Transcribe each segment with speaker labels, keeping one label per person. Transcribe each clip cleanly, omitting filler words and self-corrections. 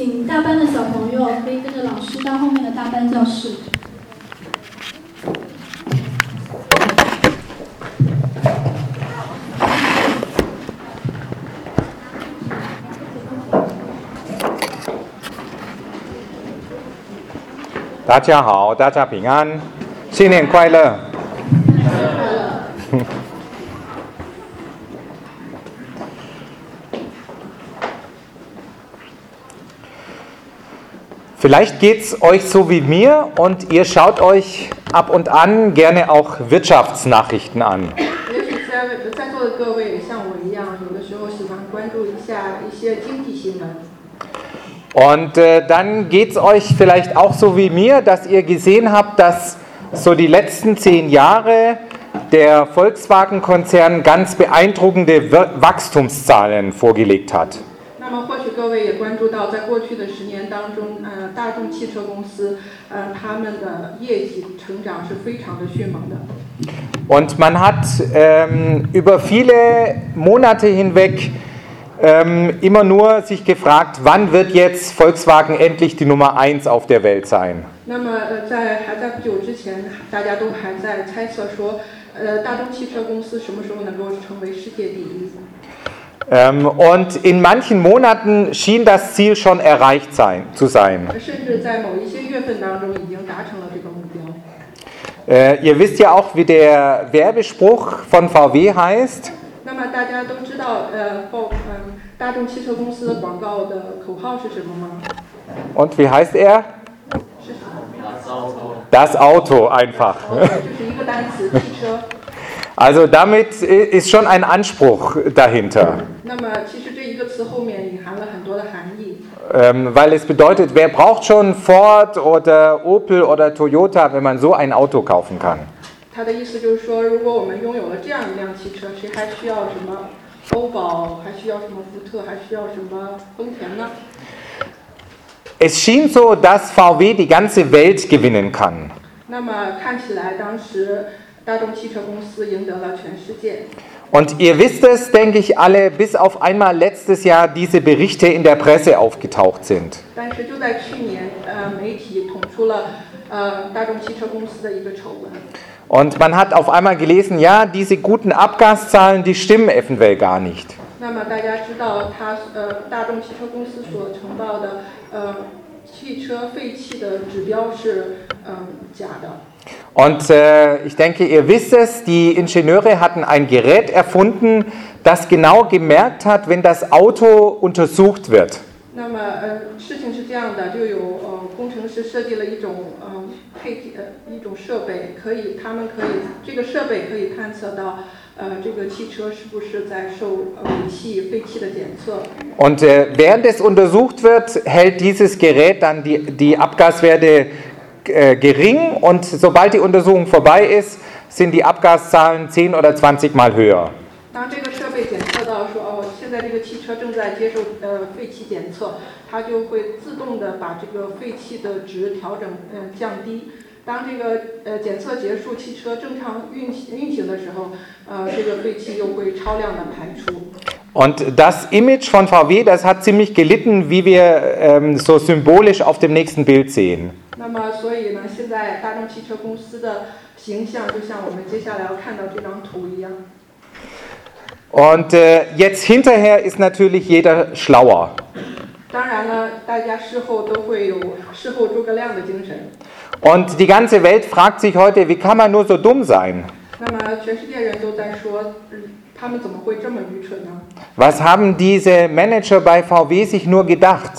Speaker 1: 请大班的小朋友可以跟着老师到后面的大班教室。
Speaker 2: 大家好，大家平安，新年快乐。Vielleicht geht's euch so wie mir und ihr schaut euch ab und an gerne auch Wirtschaftsnachrichten an. Und dann geht's euch vielleicht auch so wie mir, dass ihr gesehen habt, dass so die letzten 10 Jahre der Volkswagen-Konzern ganz beeindruckende Wachstumszahlen vorgelegt hat. Und man hat über viele Monate hinweg immer nur sich gefragt, wann wird jetzt Volkswagen endlich die Nummer 1 auf der Welt sein? Und in manchen Monaten schien das Ziel schon erreicht zu sein. Ihr wisst ja auch, wie der Werbespruch von VW heißt. Und wie heißt er? Das Auto einfach. Also damit ist schon ein Anspruch dahinter. Weil es bedeutet, wer braucht schon Ford oder Opel oder Toyota, wenn man so ein Auto kaufen kann? Es schien so, dass VW die ganze Welt gewinnen kann. Und ihr wisst es, denke ich, alle, bis auf einmal letztes Jahr diese Berichte in der Presse aufgetaucht sind. Und man hat auf einmal gelesen, ja, diese guten Abgaszahlen, die stimmen eventuell gar nicht. Und ich denke, ihr wisst es, die Ingenieure hatten ein Gerät erfunden, das genau gemerkt hat, wenn das Auto untersucht wird. Und während es untersucht wird, hält dieses Gerät dann die Abgaswerte gering und sobald die Untersuchung vorbei ist, sind die Abgaszahlen 10 oder 20 Mal höher. Und das Image von VW, das hat ziemlich gelitten, wie wir so symbolisch auf dem nächsten Bild sehen. Und jetzt hinterher ist natürlich jeder schlauer. Und die ganze Welt fragt sich heute, wie kann man nur so dumm sein? Was haben diese Manager bei VW sich nur gedacht?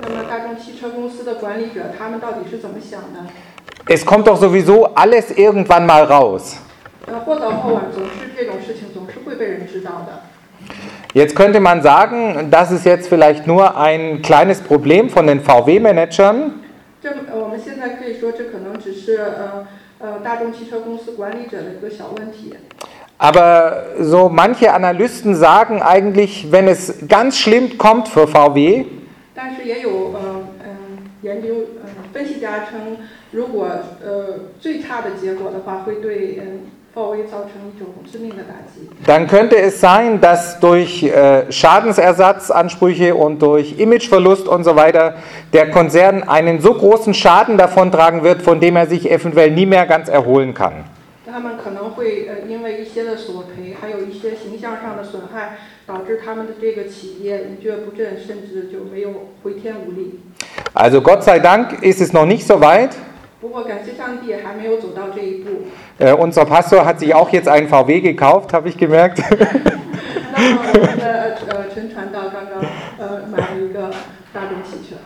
Speaker 2: Es kommt doch sowieso alles irgendwann mal raus. Jetzt könnte man sagen, das ist jetzt vielleicht nur ein kleines Problem von den VW-Managern. Aber so manche Analysten sagen eigentlich, wenn es ganz schlimm kommt für VW, dann könnte es sein, dass durch Schadensersatzansprüche und durch Imageverlust und so weiter der Konzern einen so großen Schaden davontragen wird, von dem er sich eventuell nie mehr ganz erholen kann.
Speaker 3: 他们可能会因为一些的索赔，还有一些形象上的损害，导致他们的这个企业一蹶不振，甚至就没有回天无力。
Speaker 2: Also Gott sei Dank ist es noch nicht so weit.
Speaker 3: 不过感谢上帝，还没有走到这一步。
Speaker 2: Unser Pastor hat sich auch jetzt einen VW gekauft, habe ich gemerkt.
Speaker 3: 那么我们的陈传道刚刚买了一个大众汽车。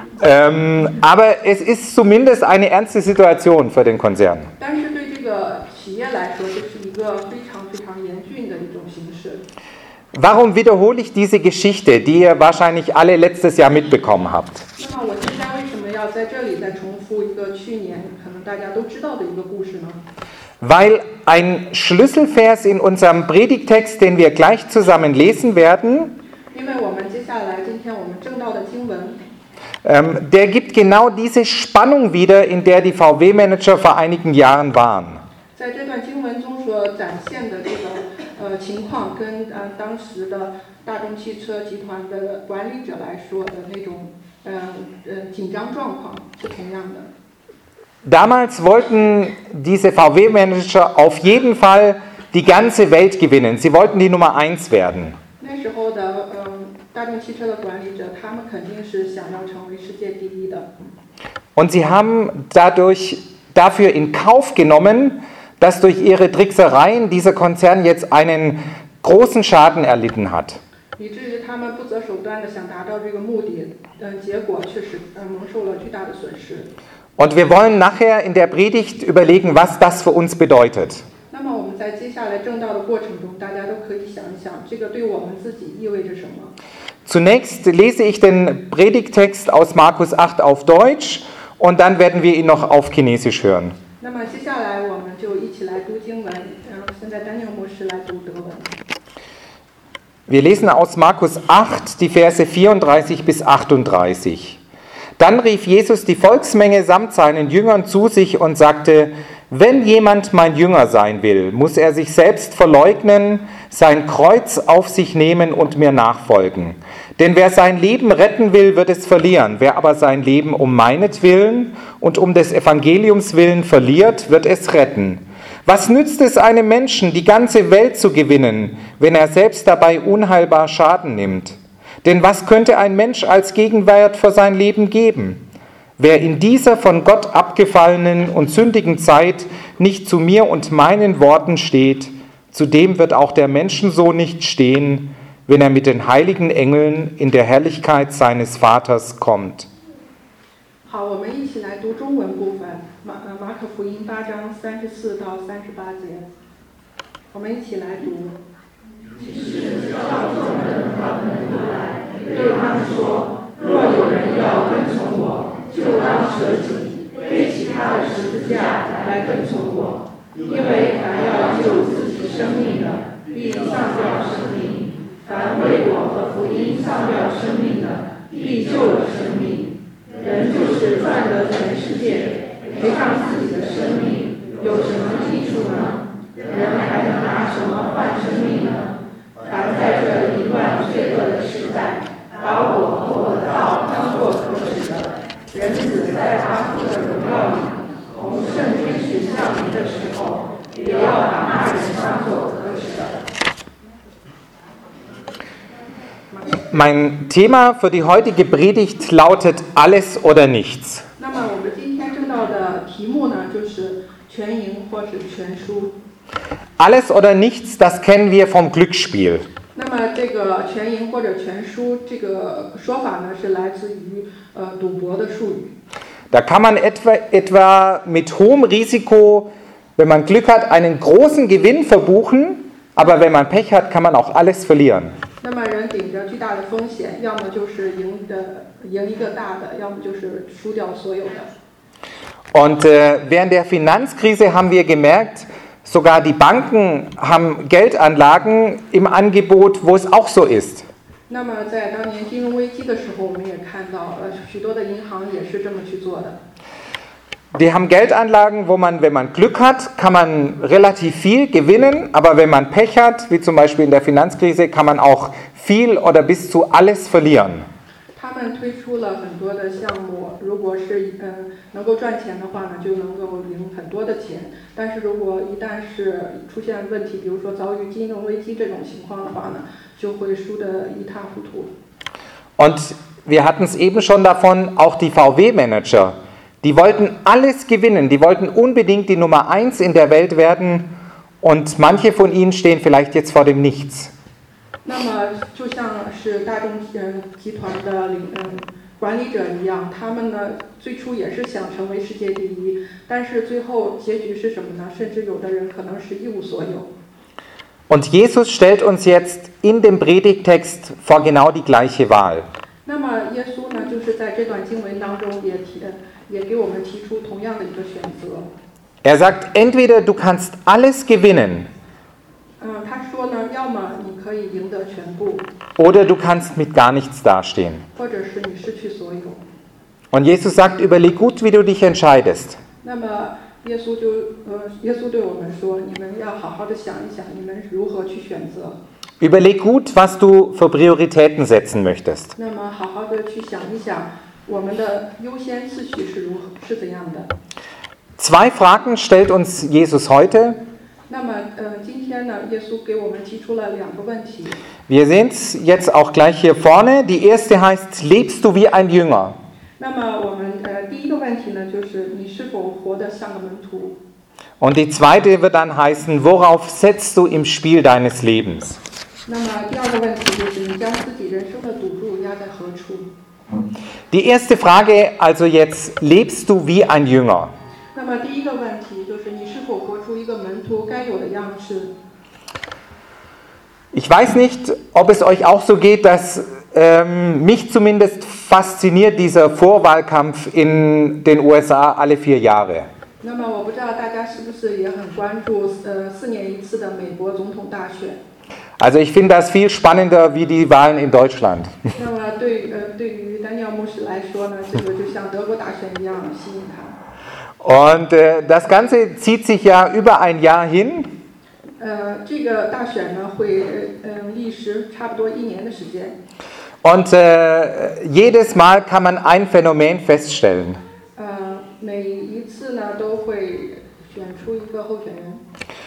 Speaker 2: Aber es ist zumindest eine ernste Situation für den Konzern.
Speaker 3: 但是对这个企业来说，这是一个非常非常严峻的一种形势。
Speaker 2: Warum wiederhole ich diese Geschichte, die ihr wahrscheinlich alle letztes Jahr mitbekommen habt?
Speaker 3: 那么我现在为什么要在这里再重复一个去年可能大家都知道的一个故事呢？
Speaker 2: Weil ein Schlüsselvers in unserem Predigtext, den wir gleich zusammen lesen werden,
Speaker 3: 因为我们接下来今天我们正道的经文，
Speaker 2: der gibt genau diese Spannung wieder, in der die VW-Manager vor einigen Jahren waren.
Speaker 3: 在这段经文中所展现的这个情况，跟当时的大众汽车集团的管理者来说的那种紧张状况是同样的。
Speaker 2: Damals wollten diese VW-Manager auf jeden Fall die ganze Welt gewinnen. Sie wollten die Nummer 1 werden.
Speaker 3: 那时候的大众汽车的管理者，他们肯定是想要成为世界第一的。
Speaker 2: Und sie haben dafür in Kauf genommen, dass durch ihre Tricksereien dieser Konzern jetzt einen großen Schaden erlitten hat.
Speaker 3: 以至于他们不择手段的想达到这个目的，结果确实蒙受了巨大的损失。
Speaker 2: Und wir wollen nachher in der Predigt überlegen, was das für uns bedeutet.
Speaker 3: 那么我们在接下来正道的过程中，大家都可以想一想，这个对我们自己意味着什么。
Speaker 2: Zunächst lese ich den Predigttext aus Markus 8 auf Deutsch und dann werden wir ihn noch auf Chinesisch hören.
Speaker 3: 那么接下来我们就一起来读经文，现在丹尼尔牧师来读德文。
Speaker 2: Wir lesen aus Markus 8 die Verse 34 bis 38. Dann rief Jesus die Volksmenge samt seinen Jüngern zu sich und sagte: Wenn jemand mein Jünger sein will, muss er sich selbst verleugnen, sein Kreuz auf sich nehmen und mir nachfolgen. Denn wer sein Leben retten will, wird es verlieren. Wer aber sein Leben um meinetwillen und um des Evangeliums willen verliert, wird es retten. Was nützt es einem Menschen, die ganze Welt zu gewinnen, wenn er selbst dabei unheilbar Schaden nimmt? Denn was könnte ein Mensch als Gegenwert für sein Leben geben? Wer in dieser von Gott abgefallenen und sündigen Zeit nicht zu mir und meinen Worten steht, zu dem wird auch der Menschensohn nicht stehen, wenn er mit den heiligen Engeln in der Herrlichkeit seines Vaters kommt.
Speaker 3: 好，我们一起来读中文部分，马可福音8章34到38节，我们一起来读。
Speaker 4: 对他们说：“若有人要跟从我，就当舍己，背起他的十字架来跟从我。因为凡要救自己生命的，必丧掉生命；凡为我和福音丧掉生命的，必救了生命。人就是赚得全世界，赔上自己的生命，有什么益处呢？人还能拿什么换生命呢？凡在这淫乱罪恶的时代， 把我和我的道当作可耻的，人子在他父的荣耀里，同圣天使降临的时候，也要把那人当作可耻的。”
Speaker 2: Mein Thema für die heutige Predigt lautet Alles oder nichts.
Speaker 3: 那么我们今天正道的题目呢，就是全赢或是全输。
Speaker 2: Alles oder nichts, das kennen wir vom Glücksspiel.
Speaker 3: 那么这个全赢或者全输这个说法呢，是来自于赌博的术语。
Speaker 2: Da kann man etwa mit hohem Risiko, wenn man Glück hat, einen großen Gewinn verbuchen, aber wenn man Pech hat, kann man auch alles verlieren.
Speaker 3: 那么人顶着巨大的风险，要么就是赢一个大的，要么就是输掉所有的。
Speaker 2: Und während der Finanzkrise haben wir gemerkt, sogar die Banken haben Geldanlagen im Angebot, wo es auch so ist.
Speaker 3: 那么在当年金融危机的时候，我们也看到许多的银行也是这么去做的。
Speaker 2: Die haben Geldanlagen, wo man, wenn man Glück hat, kann man relativ viel gewinnen, aber wenn man Pech hat, wie zum Beispiel in der Finanzkrise, kann man auch viel oder bis zu alles verlieren.
Speaker 3: 他们推出了很多的项目，如果是能够赚钱的话呢，就能够赢很多的钱。但是如果一旦是出现问题，比如说遭遇金融危机这种情况的话呢，就会输得一塌糊涂。
Speaker 2: Und wir hatten es eben schon davon, auch die VW-Manager, die wollten alles gewinnen, die wollten unbedingt die Nummer 1 in der Welt werden und manche von ihnen stehen vielleicht jetzt vor dem Nichts.
Speaker 3: 那么就像是大众集团的管理者一样，他们呢最初也是想成为世界第一，但是最后结局是什么呢？甚至有的人可能是一无所有。
Speaker 2: Und Jesus stellt uns jetzt in dem Predigtext vor genau die gleiche Wahl.
Speaker 3: 那么耶稣呢，就是在这段经文当中也给我们提出同样的一个选择。
Speaker 2: Er sagt, entweder du kannst alles gewinnen,
Speaker 3: 他说呢，要么你可以赢得全部，
Speaker 2: oder du kannst mit gar nichts dastehen.
Speaker 3: 或者是你失去所有。
Speaker 2: Und Jesus sagt, überleg gut, wie du dich entscheidest.
Speaker 3: 那么耶稣对我们说，你们要好好的想一想，你们如何去选择。
Speaker 2: Überleg gut, was du für Prioritäten setzen möchtest.
Speaker 3: 那么好好的去想一想，我们的优先次序是怎样的。
Speaker 2: Zwei Fragen stellt uns Jesus heute.
Speaker 3: 那么今天呢，耶稣给我们提出了2个问题。
Speaker 2: Wir sehen es jetzt auch gleich hier vorne. Die erste heißt, lebst du wie ein Jünger?
Speaker 3: 那么我们第一个问题呢，就是你是否活得像个门徒？
Speaker 2: Und die zweite wird dann heißen, worauf setzt du im Spiel deines Lebens?
Speaker 3: 那么第2个问题就是你将自己人生的赌注压在何处？
Speaker 2: Die erste Frage also jetzt, lebst du wie ein Jünger?
Speaker 3: 那么第一个问题就是你是否活出一个门徒该有的样式？
Speaker 2: Ich weiß nicht, ob es euch auch so geht, dass mich zumindest fasziniert dieser Vorwahlkampf in den USA alle 4 Jahre.
Speaker 3: 那么我不知道大家是不是也很关注4年一次的美国总统大选？
Speaker 2: Also ich finde das viel spannender wie die Wahlen in Deutschland.
Speaker 3: 那么对于丹尼尔牧师来说呢，这个就像德国大选一样吸引他。
Speaker 2: Und das Ganze zieht sich ja über ein Jahr hin.
Speaker 3: 这个大选呢会历时差不多1年的时间。
Speaker 2: Und jedes Mal kann man ein Phänomen feststellen.
Speaker 3: 每一次呢都会选出一个候选人。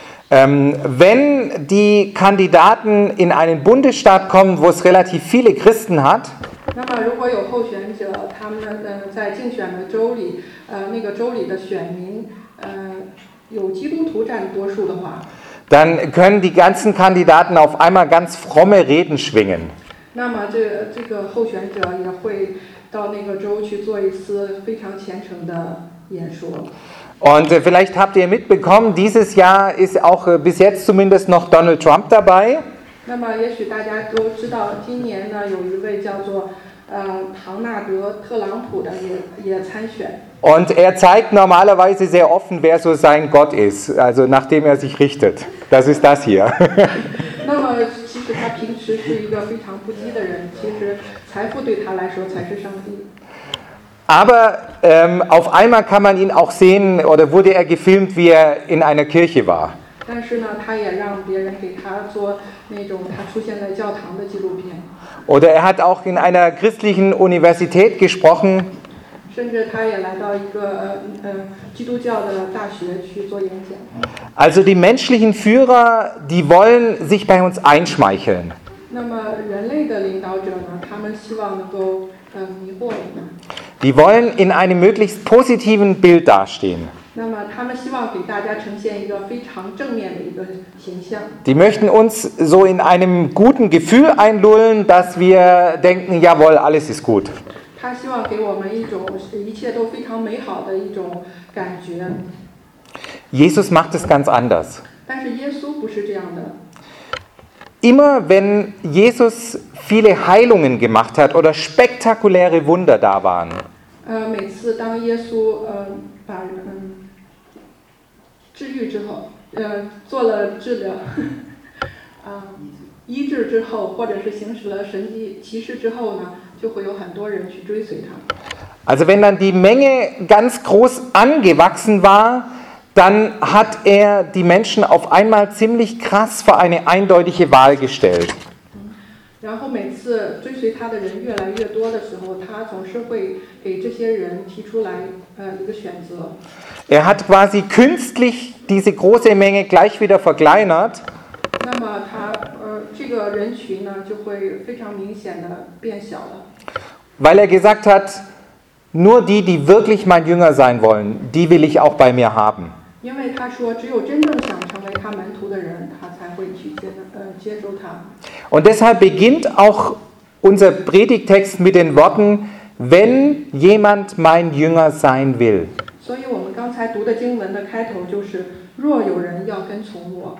Speaker 2: Wenn die Kandidaten in einen Bundesstaat kommen, wo es relativ viele Christen hat,
Speaker 3: 那么如果有候选者，他们在竞选的州里，那个州里的选民，有基督徒占多数的话，
Speaker 2: dann können die ganzen Kandidaten auf einmal ganz fromme Reden schwingen.
Speaker 3: 那么这个候选者也会到那个州去做一次非常虔诚的演说。
Speaker 2: Und vielleicht habt ihr mitbekommen, dieses Jahr ist auch bis jetzt zumindest noch Donald Trump dabei.
Speaker 3: 那么也许大家都知道，今年呢有一位叫做唐纳德·特朗普的也参选。
Speaker 2: Und er zeigt normalerweise sehr offen, wer so sein Gott ist, also nach dem er sich richtet. Das ist das hier.
Speaker 3: 那么其实他平时是一个非常不羁的人，其实财富对他来说才是上帝。
Speaker 2: Aber auf einmal kann man ihn auch sehen, oder wurde er gefilmt, wie er in einer Kirche war.
Speaker 3: 但是呢，他也让别人给他做那种他出现在教堂的纪录片。
Speaker 2: Oder er hat auch in einer christlichen Universität gesprochen.
Speaker 3: 甚至他也来到一个基督教的大学去做演讲。
Speaker 2: Also die menschlichen Führer, die wollen sich bei uns einschmeicheln.
Speaker 3: 那么人类的领导者呢，他们希望能够迷惑我们。
Speaker 2: Die wollen in einem möglichst positiven Bild dastehen.
Speaker 3: 那么他们希望给大家呈现一个非常正面的一个形象。
Speaker 2: Die möchten uns so in einem guten Gefühl einlullen, dass wir denken, jawohl, alles ist gut.
Speaker 3: 他希望给我们一种一切都非常美好的一种感觉。
Speaker 2: Jesus macht es ganz anders.
Speaker 3: 但是耶稣不是这样的。
Speaker 2: Immer wenn Jesus viele Heilungen gemacht hat oder spektakuläre Wunder da waren,
Speaker 3: 每次当耶稣把治愈之后，做了治疗，医治之后，或者是行使了神迹奇事之后呢，就会有很多人去追随他。
Speaker 2: Also wenn dann die Menge ganz groß angewachsen war, dann hat er die Menschen auf einmal ziemlich krass vor eine eindeutige Wahl gestellt.
Speaker 3: 然后每次追随他的人越来越多的时候，他总是会给这些人提出来一个选择。
Speaker 2: Er hat quasi künstlich diese große Menge gleich wieder verkleinert.
Speaker 3: 那么这个人群呢就会非常明显的变小了。
Speaker 2: Weil er gesagt hat, nur die wirklich mein Jünger sein wollen, die will ich auch bei mir haben.
Speaker 3: 因为他说，只有真正想成为他门徒的人，他才会去接受他。
Speaker 2: Und deshalb beginnt auch unser Predigtext mit den Worten, wenn jemand mein Jünger sein will.
Speaker 3: 所以我们刚才读的经文的开头就是“若有人要跟从我”。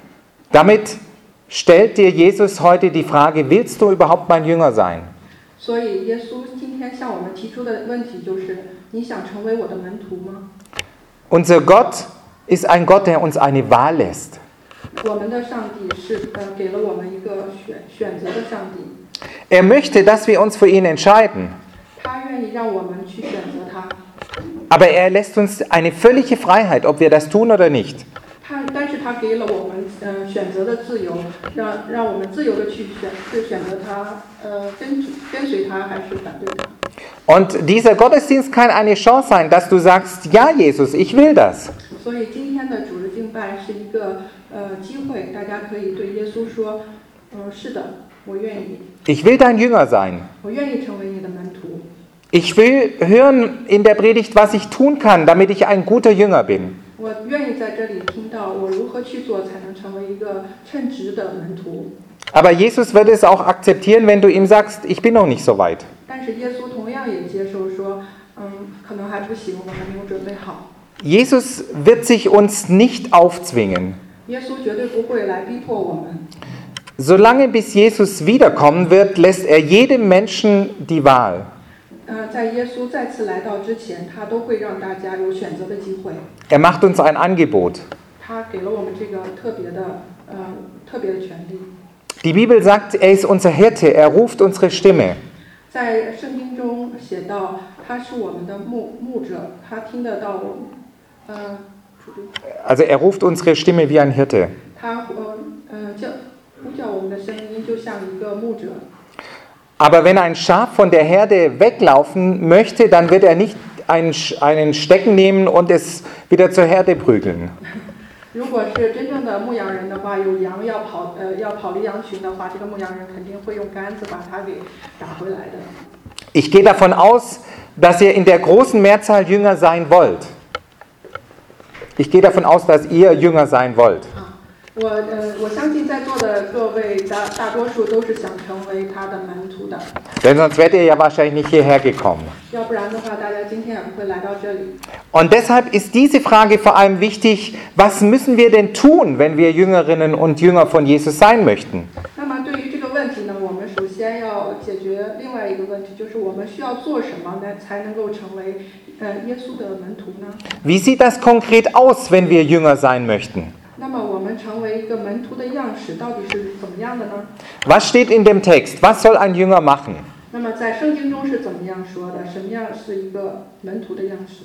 Speaker 2: Damit stellt dir Jesus heute die Frage, willst du überhaupt mein Jünger sein?
Speaker 3: 所以耶稣今天向我们提出的问题就是：你想成为我的门徒吗？
Speaker 2: Unser Gott ist ein Gott, der uns eine Wahl lässt.
Speaker 3: 我们的上帝是给了我们一个选择的上帝。
Speaker 2: Er möchte, dass wir uns für ihn entscheiden.
Speaker 3: 他愿意让我们去选择他。
Speaker 2: Aber er lässt uns eine völlige Freiheit, ob wir das tun oder nicht.
Speaker 3: 但是他给了我们选择的自由，让我们自由的去选择他，跟随他还是反对他。
Speaker 2: Und dieser Gottesdienst kann eine Chance sein, dass du sagst, ja Jesus, ich will das.
Speaker 3: 所以今天的主日敬拜是一个机会，大家可以对耶稣说，是的，我愿意。
Speaker 2: Ich will dein Jünger sein.
Speaker 3: 我愿意成为你的门徒。
Speaker 2: Ich will hören in der Predigt, was ich tun kann, damit ich ein guter Jünger bin.
Speaker 3: 我愿意在这里听到我如何去做才能成为一个称职的门徒。
Speaker 2: Aber Jesus wird es auch akzeptieren, wenn du ihm sagst, ich bin noch nicht so weit.
Speaker 3: 但是耶稣同样也接受说，可能还不行，我还没有准备好。
Speaker 2: Jesus wird sich uns nicht aufzwingen.
Speaker 3: 耶稣绝对不会来逼迫我们。
Speaker 2: Solange bis Jesus wiederkommen wird, lässt er jedem Menschen die Wahl.
Speaker 3: 在耶稣再次来到之前，他都会让大家有选择的机会。
Speaker 2: Er macht uns ein Angebot.
Speaker 3: 他给了我们这个特别的权利。
Speaker 2: Die Bibel sagt, er ist unser Hirte, er ruft unsere Stimme.
Speaker 3: 在圣经中写到，他是我们的牧者，他听得到我们。
Speaker 2: Also er ruft unsere Stimme wie ein Hirte.
Speaker 3: 他呼叫我们的声音，就像一个牧者。
Speaker 2: Aber wenn ein Schaf von der Herde weglaufen möchte, dann wird er nicht einen Stecken nehmen und es wieder zur Herde prügeln.
Speaker 3: 如果是真正的牧羊人的话，有羊要跑离羊群的话，这个牧羊人肯定会用杆子把它给打回来的。
Speaker 2: Ich gehe davon aus, dass ihr in der großen Mehrzahl Jünger sein wollt. Ich gehe davon aus, dass ihr Jünger sein wollt.
Speaker 3: 我相信在座的各位大多数都是想成为他的门徒的。
Speaker 2: Denn sonst wärt ihr ja wahrscheinlich nicht hierher gekommen.
Speaker 3: 要不然的话，大家今天也不会来到这里。
Speaker 2: Und deshalb ist diese Frage vor allem wichtig, was müssen wir denn tun, wenn wir Jüngerinnen und Jünger von Jesus sein möchten?
Speaker 3: 那么对于这个问题呢，我们首先要解决另外一个问题，就是我们需要做什么呢，才能够成为耶稣的门徒呢？
Speaker 2: Wie sieht das konkret aus, wenn wir Jünger sein möchten?
Speaker 3: 那么我们成为一个门徒的样式到底是怎么样的呢？
Speaker 2: Was steht in dem Text? Was soll ein Jünger machen?
Speaker 3: 那么在圣经中是怎么样说的？什么样是一个门徒的样式？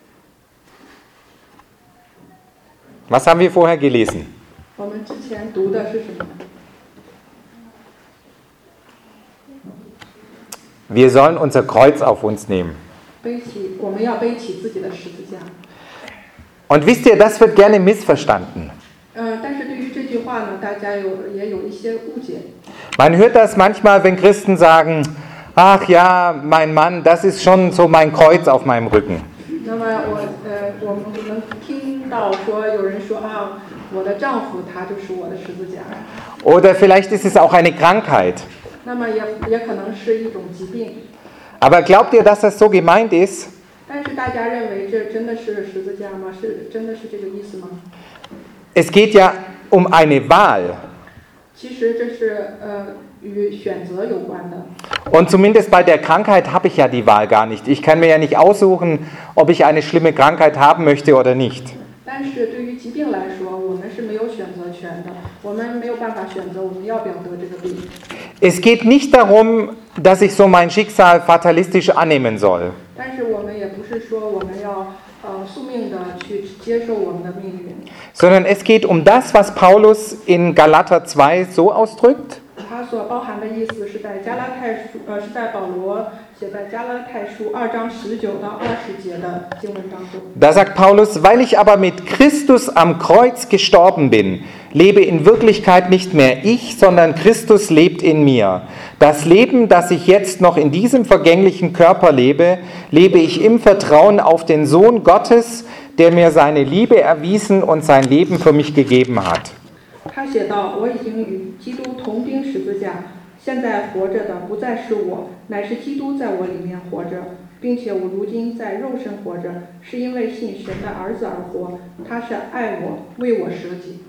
Speaker 2: Was haben wir vorher gelesen?
Speaker 3: 我们之前读的是什么？
Speaker 2: Wir sollen unser Kreuz auf uns nehmen.
Speaker 3: 我们要背起自己的十字架。
Speaker 2: Und wisst ihr, das wird gerne missverstanden.
Speaker 3: 但是对于这句话呢，大家也有一些误解。
Speaker 2: Man hört das manchmal, wenn Christen sagen, ach ja, mein Mann, das ist schon so mein Kreuz auf meinem Rücken.
Speaker 3: 那么我们能听到说有人说啊，我的丈夫他就是我的十字架。
Speaker 2: Oder vielleicht ist es auch eine Krankheit.
Speaker 3: 那么也可能是一种疾病。
Speaker 2: Aber glaubt ihr, dass das so gemeint ist?
Speaker 3: 但是大家认为这真的是十字架吗？真的是这个意思吗？
Speaker 2: Es geht ja um eine Wahl.
Speaker 3: 其实这是与选择有关的。
Speaker 2: Und zumindest bei der Krankheit habe ich ja die Wahl gar nicht. Ich kann mir ja nicht aussuchen, ob ich eine schlimme Krankheit haben möchte oder nicht.
Speaker 3: 但是对于疾病来说，我们是没有选择权的，我们没有办法选择我们要不要得这个病。
Speaker 2: Es geht nicht darum, dass ich so mein Schicksal fatalistisch annehmen soll.
Speaker 3: 但是我们也不是说我们要宿命的去接受我们的命运，
Speaker 2: sondern es geht um das, was Paulus in Galater 2 so ausdrückt.
Speaker 3: 它所包含的意思是在是在保罗写在加拉太书2章19到20节的经文当中。
Speaker 2: Da sagt Paulus, weil ich aber mit Christus am Kreuz gestorben bin, lebe in Wirklichkeit nicht mehr ich, sondern Christus lebt in mir. Das Leben, das ich jetzt noch in diesem vergänglichen Körper lebe, lebe ich im Vertrauen auf den Sohn Gottes, der mir seine Liebe erwiesen und sein Leben für mich gegeben hat.
Speaker 3: 他写道：“我已经与基督同钉十字架，现在活着的不再是我，乃是基督在我里面活着，并且我如今在肉身活着，是因为信神的儿子而活。他是爱我，为我舍己。”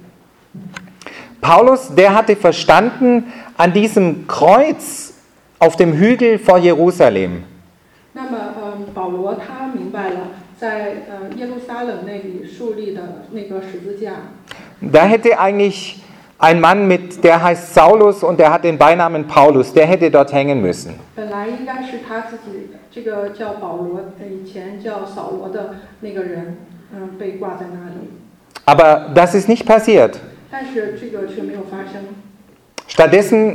Speaker 2: Paulus, der hatte verstanden, an diesem Kreuz auf dem Hügel vor Jerusalem,
Speaker 3: 那么，保罗他明白了，在耶路撒冷那里树立的那个十字架。
Speaker 2: da hätte eigentlich ein Mann der heißt Saulus und der hat den Beinamen Paulus, der hätte dort hängen müssen.
Speaker 3: 本来应该是他自己，这个叫保罗，以前叫扫罗的那个人，被挂在那里。
Speaker 2: Aber das ist nicht passiert.
Speaker 3: 但是这个却没有发生，
Speaker 2: Stattdessen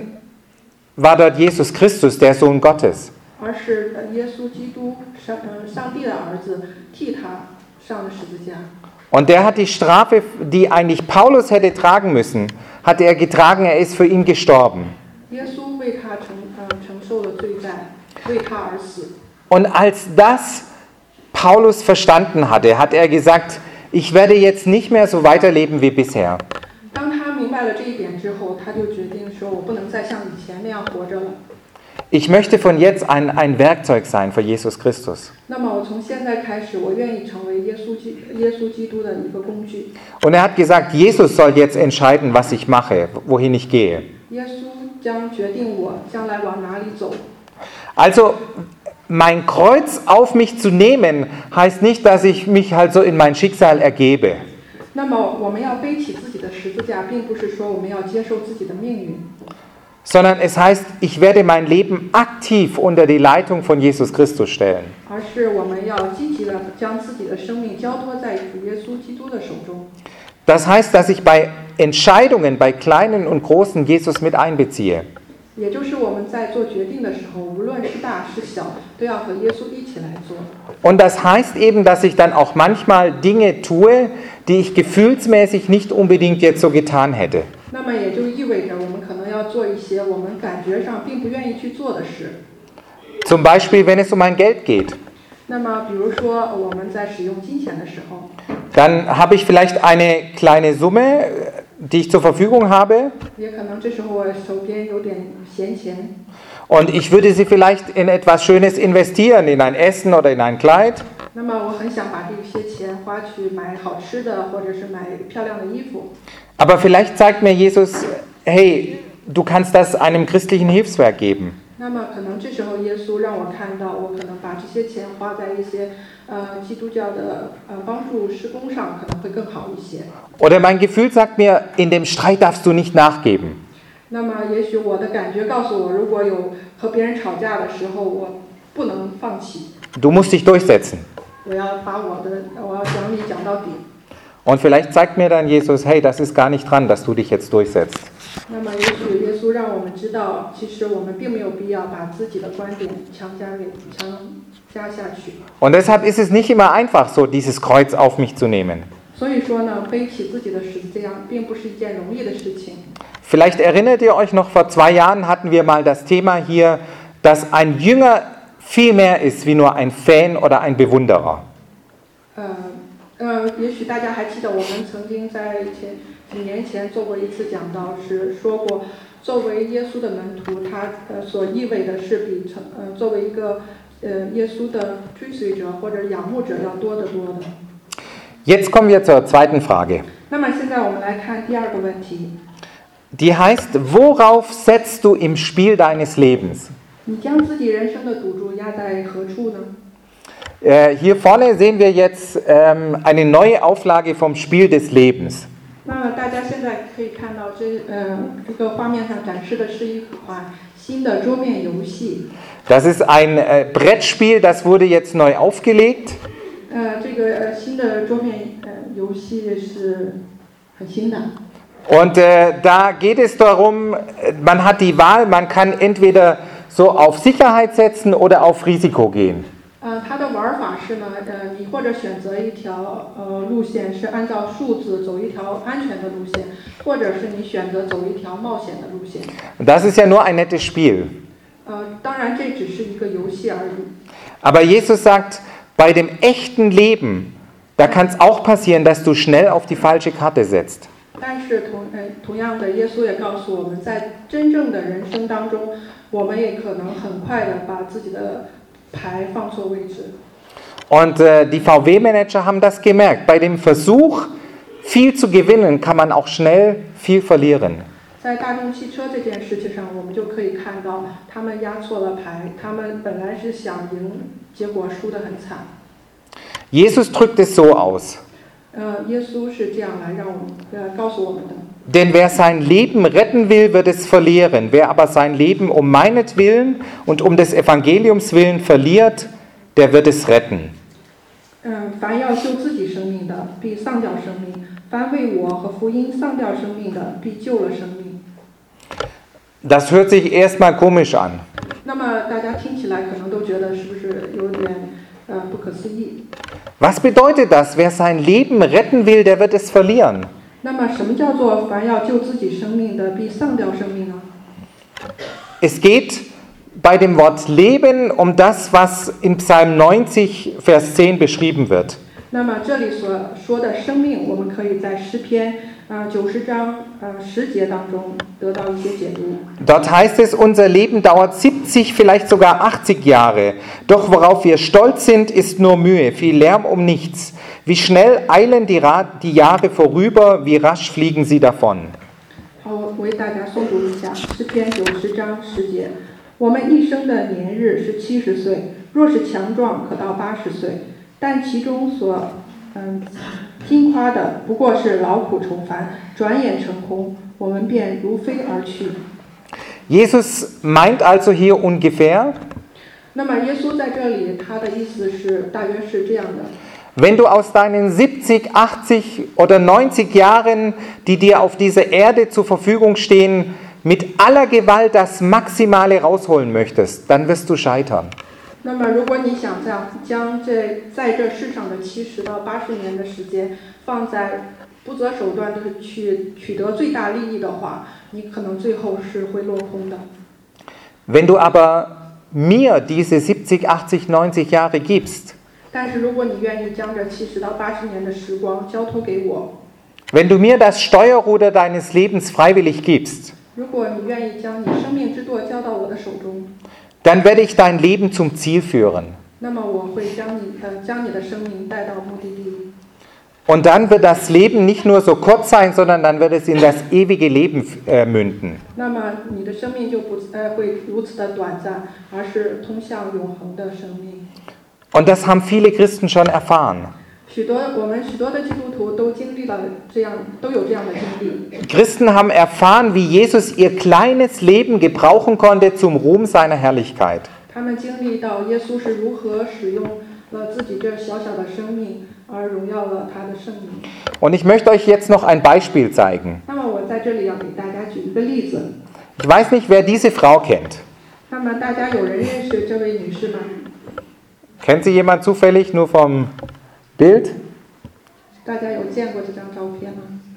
Speaker 2: war dort Jesus Christus, der Sohn Gottes.
Speaker 3: 而是耶稣基督上帝的儿子替他上了十字架。
Speaker 2: Und der hat die Strafe, die eigentlich Paulus hätte tragen müssen, hat er getragen, er ist für ihn gestorben.
Speaker 3: 耶稣为他承受了罪债，为他而死。
Speaker 2: Und als das Paulus verstanden hatte, hat er gesagt, ich werde jetzt nicht mehr so weiterleben wie bisher.
Speaker 3: 当他明白了这一点之后，他就决定说：“我不能再像以前那样活着了。
Speaker 2: Ich möchte von jetzt an ein Werkzeug sein für Jesus Christus.
Speaker 3: 那么我从现在开始，我愿意成为耶稣基督的一个工具。”
Speaker 2: Und er hat gesagt, Jesus soll jetzt entscheiden, was ich mache, wohin ich gehe.
Speaker 3: 耶稣将决定我将来往哪里走。
Speaker 2: Also mein Kreuz auf mich zu nehmen, heißt nicht, dass ich mich halt so in mein Schicksal ergebe.
Speaker 3: 那么我们要背起自己的十字架，并不是说我们要接受自己的命运。
Speaker 2: Sondern es heißt, ich werde mein Leben aktiv unter die Leitung von Jesus Christus stellen.
Speaker 3: 而是我们要积极的将自己的生命交托在主耶稣基督的手中。
Speaker 2: Das heißt, dass ich bei Entscheidungen, bei kleinen und großen, Jesus mit einbeziehe.
Speaker 3: 也就是我们在做决定的时候，无论是大是小，都要和耶稣一起来做。
Speaker 2: Und das heißt eben, dass ich dann auch manchmal Dinge tue, die ich gefühlsmäßig nicht unbedingt jetzt so getan hätte.
Speaker 3: 那么也就意味着我们可能要做一些我们感觉上并不愿意去做的事。
Speaker 2: Zum Beispiel, wenn es um mein Geld geht.
Speaker 3: 那么比如说我们在使用金钱的时候，
Speaker 2: Dann habe ich vielleicht eine kleine Summe, die ich zur Verfügung habe.
Speaker 3: 也可能这时候我手边有点闲钱，
Speaker 2: Und ich würde sie vielleicht in etwas Schönes investieren, in ein Essen oder in ein Kleid.
Speaker 3: 那么我很想把这些钱花去买好吃的，或者是买漂亮的衣服。
Speaker 2: Aber vielleicht zeigt mir Jesus, hey, du kannst das einem christlichen Hilfswerk geben.
Speaker 3: 那么可能这时候耶稣让我看到，我可能把这些钱花在一些基督教的帮助施工上，可能会更好一些。
Speaker 2: Oder mein Gefühl sagt mir, in dem Streit darfst du nicht nachgeben.
Speaker 3: 那么也许我的感觉告诉我，如果有和别人吵架的时候，我不能放弃，
Speaker 2: Du musst dich durchsetzen.
Speaker 3: 我要讲理讲到底。
Speaker 2: Und vielleicht zeigt mir dann Jesus, hey, das ist gar nicht dran, dass du dich jetzt durchsetzt.
Speaker 3: 那么也许耶稣让我们知道，其实我们并没有必要把自己的观点强加下去。
Speaker 2: Und deshalb ist es nicht immer einfach, so dieses Kreuz auf mich zu nehmen.
Speaker 3: 所以说呢，背起自己的十字架并不是一件容易的事情。
Speaker 2: Vielleicht erinnert ihr euch noch, vor 2 Jahren hatten wir mal das Thema hier, dass ein Jünger viel mehr ist wie nur ein Fan oder ein Bewunderer.
Speaker 3: 也许大家还记得，我们曾经在几年前做过一次讲道，是说过，作为耶稣的门徒，他所意味的是比作为一个耶稣的追随者或者仰慕者要多得多的。
Speaker 2: Jetzt kommen wir zur zweiten Frage.
Speaker 3: 那么现在我们来看第二个问题，
Speaker 2: Die heißt, worauf setzt du im Spiel deines Lebens?
Speaker 3: 你将自己人生的赌注压在何处呢？
Speaker 2: Hier vorne sehen wir jetzt eine neue Auflage vom Spiel des Lebens.
Speaker 3: 那么大家现在可以看到这个画面上展示的是一款新的桌面游戏。
Speaker 2: Das ist ein Brettspiel, das wurde jetzt neu aufgelegt.
Speaker 3: 这个新的桌面游戏是很新的。
Speaker 2: Und da geht es darum, man hat die Wahl, man kann entweder so auf Sicherheit setzen oder auf Risiko gehen.
Speaker 3: 它的玩法是呢，你或者选择一条路线是按照数字走一条安全的路线，或者是你选择走一条冒险的路线。
Speaker 2: Das ist ja nur ein nettes Spiel.
Speaker 3: 当然这只是一个游戏而已。
Speaker 2: Aber Jesus sagt, bei dem echten Leben, da kann es auch passieren, dass du schnell auf die falsche Karte setzt.
Speaker 3: 但是同样的，耶稣也告诉我们，在真正的人生当中，我们也可能很快的把自己的牌放错位置。
Speaker 2: Und die VW-Manager haben das gemerkt. Bei dem Versuch, viel zu gewinnen, kann man auch schnell viel verlieren.
Speaker 3: 在大众汽车这件事情上，我们就可以看到，他们压错了牌，他们本来是想赢，结果输得很惨。
Speaker 2: Jesus drückt es so aus.
Speaker 3: 耶稣是这样来让我们告诉我们的。
Speaker 2: Denn wer sein Leben retten will, wird es verlieren. Wer aber sein Leben um meinetwillen und um des Evangeliums willen verliert, der wird es retten.
Speaker 3: 凡要救自己生命的，必丧掉生命；凡为我和福音丧掉生命的，必救了生命。
Speaker 2: Das hört sich erstmal komisch an.
Speaker 3: 那么大家听起来可能都觉得是不是有点不可思议？
Speaker 2: Was bedeutet das? Wer sein Leben retten will, der wird es verlieren.
Speaker 3: 那么什么叫做凡要救自己生命的，必丧掉生命呢？
Speaker 2: Es geht bei dem Wort Leben um das, was in Psalm 90, Vers 10 beschrieben wird.
Speaker 3: 那么这里所说的生命，我们可以在诗篇90章10节当中得到一些解读。
Speaker 2: Dort heißt es, unser Leben dauert 70, vielleicht sogar 80 Jahre. Doch worauf wir stolz sind, ist nur Mühe, viel Lärm um nichts. Wie schnell eilen die Jahre vorüber, wie rasch fliegen sie davon.
Speaker 3: 好，我为大家诵读一下诗篇90章10节。我们一生的年日是70岁，若是强壮，可到80岁。但其中所矜夸的不过是劳苦愁烦，转眼成空，我们便如飞而去。
Speaker 2: Jesus meint also hier ungefähr,
Speaker 3: 那么耶稣在这里，他的意思是大约是这样的。
Speaker 2: wenn du aus deinen 70, 80 oder 90 Jahren, die dir auf dieser Erde zur Verfügung stehen, mit aller Gewalt das Maximale rausholen möchtest, dann wirst du scheitern.
Speaker 3: 那么，如果你想将在这世上的70到80年的时间放在不择手段的去取得最大利益的话，你可能最后是会落空的。
Speaker 2: Wenn du aber mir diese 70, 80, 90 Jahre gibst,
Speaker 3: 但是如果你愿意将这70到80年的时光交托给我，
Speaker 2: wenn du mir das Steuerruder deines Lebens freiwillig gibst,
Speaker 3: 如果你愿意将你生命之舵交到我的手中，
Speaker 2: dann werde ich dein Leben zum Ziel führen.
Speaker 3: 那么我会将你的生命带到目的地。
Speaker 2: Und dann wird das Leben nicht nur so kurz sein, sondern dann wird es in das ewige Leben münden.
Speaker 3: 那么你的生命就不会如此的短暂，而是通向永恒的生命。
Speaker 2: Und das haben viele Christen schon erfahren.
Speaker 3: 我们许多的基督徒都经历了都有这样的经历。
Speaker 2: Christen haben erfahren, wie Jesus ihr kleines Leben gebrauchen konnte zum Ruhm seiner Herrlichkeit.
Speaker 3: 他们经历到耶稣是如何使用了自己这小小的生命，而荣耀了他的圣名。
Speaker 2: Und ich möchte euch jetzt noch ein Beispiel zeigen.
Speaker 3: 那么我在这里要给大家举一个例子。
Speaker 2: Ich weiß nicht, wer diese Frau kennt.
Speaker 3: 那么大家有人认识这位女士吗？
Speaker 2: Kennt sie jemand zufällig nur vom Bild?
Speaker 3: 大家有见过这张照片吗？